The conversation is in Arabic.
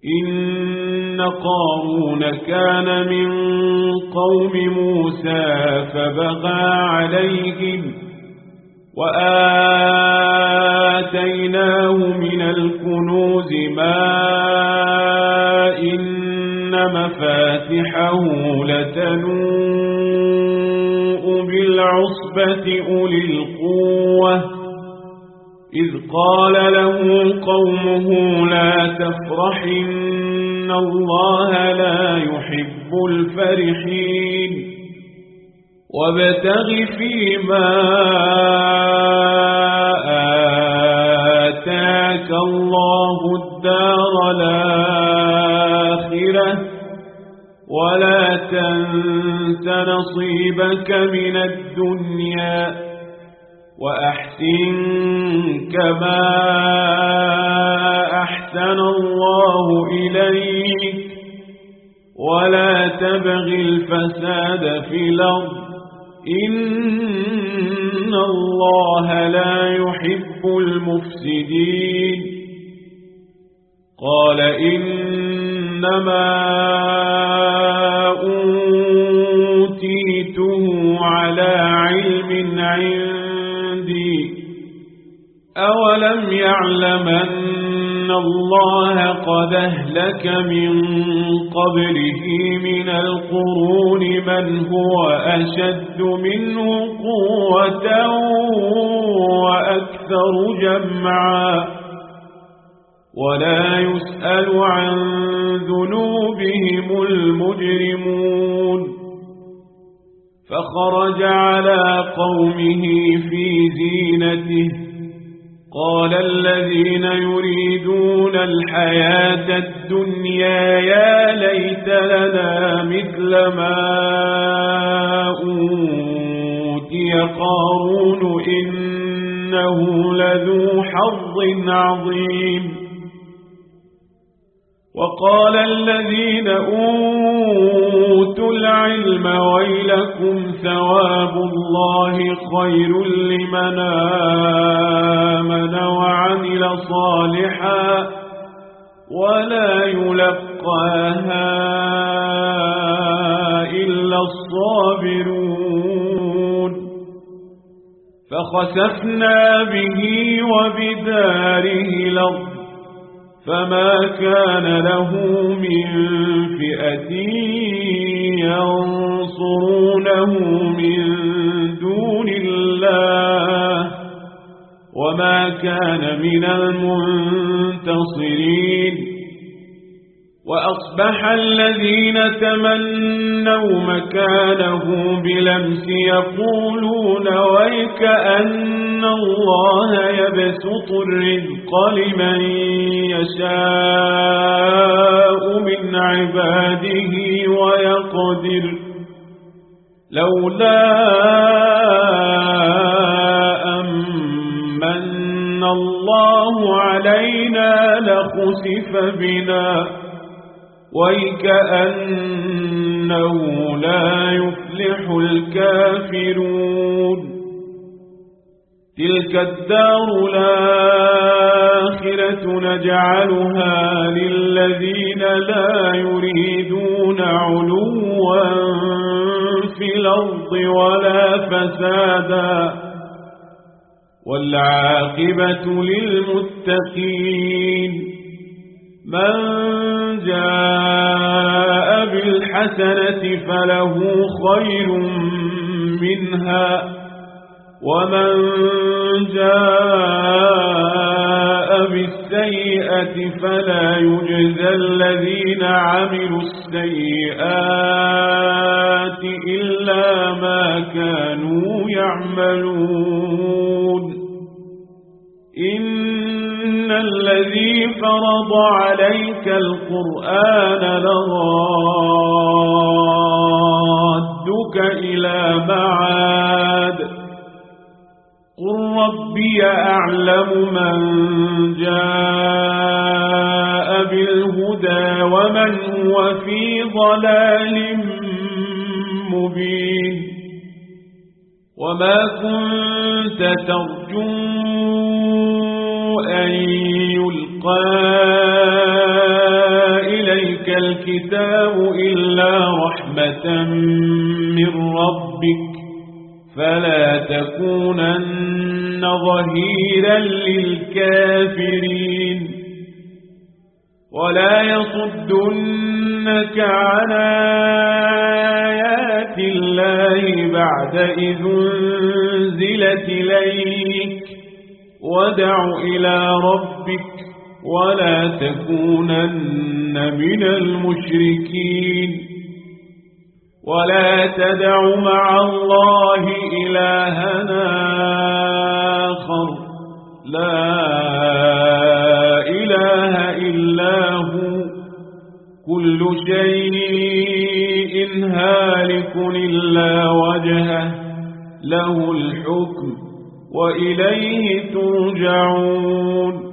إن قارون كان من قوم موسى فبغى عليهم وآتيناه من الكنوز ما إن مفاتحه لتنوء بالعصبة أولي القوة إذ قال له قومه لا تفرح إن الله لا يحب الفرحين وابتغ فيما آتاك الله الدار الآخرة ولا تنس نصيبك من الدنيا وأحسن كما أحسن الله إليك ولا تبغ الفساد في الأرض إن الله لا يحب المفسدين قال إنما أوتيته على علم عندي أولم يعلم أن الله قد أهلك من قبله من القرون من هو أشد منه قوة وأكثر جمعا ولا يسأل عن ذنوبهم المجرمون فخرج على قومه في زينته قال الذين يريدون الحياة الدنيا يا ليت لنا مثل ما أوتي قارون إنه لذو حظ عظيم وقال الذين أوتوا العلم ويلكم ثواب الله خير لمن آمن وعمل صالحا ولا يلقاها إلا الصابرون فخسفنا به وبداره الأرض فما كان له من فئة ينصرونه من دون الله وما كان من المنتصرين وأصبح الذين تمنوا مكانه بلمس يقولون ويكأن الله يبسط الرزق لمن يشاء من عباده ويقدر لولا أمن الله علينا لخسف بنا ويكأنه لا يفلح الكافرون تلك الدار الآخرة نجعلها للذين لا يريدون علوا في الأرض ولا فسادا والعاقبة للمتقين من جاء بالحسنة فله خير منها ومن جاء بالسيئة فلا يجزى الذين عملوا السيئات إلا ما كانوا يعملون إن الذي فرض عليك القرآن لرادك إلى معاد قل ربي أعلم من جاء بالهدى ومن هو في ضلال مبين وما كنت ترجو أن يلقى الكتاب إلا رحمة من ربك فلا تكونن ظهيرا للكافرين ولا يصدنك عن آيات الله بعد إذ أنزلت إليك ودع إلى ربك ولا تكونن من المشركين ولا تدع مع الله إلهنا آخر لا إله إلا هو كل شيء هالك إلا وجهه له الحكم وإليه ترجعون